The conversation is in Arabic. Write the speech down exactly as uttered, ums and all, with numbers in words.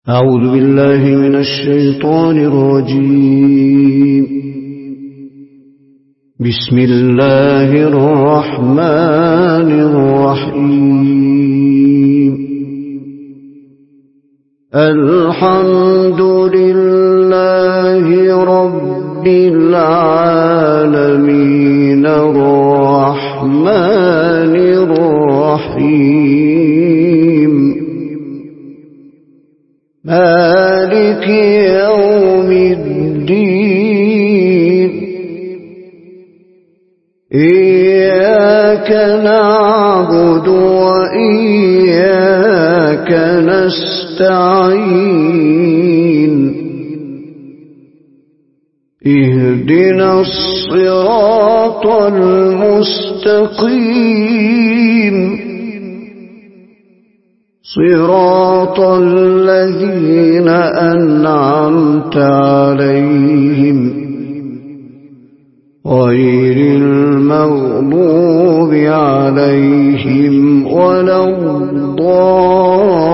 أعوذ بالله من الشيطان الرجيم. بسم الله الرحمن الرحيم. الحمد لله رب العالمين الرحمن الرحيم مالك يوم الدين. إياك نعبد وإياك نستعين. اهدنا الصراط المستقيم صراط الذين أنعمت عليهم غير المغضوب عليهم ولا الضالين.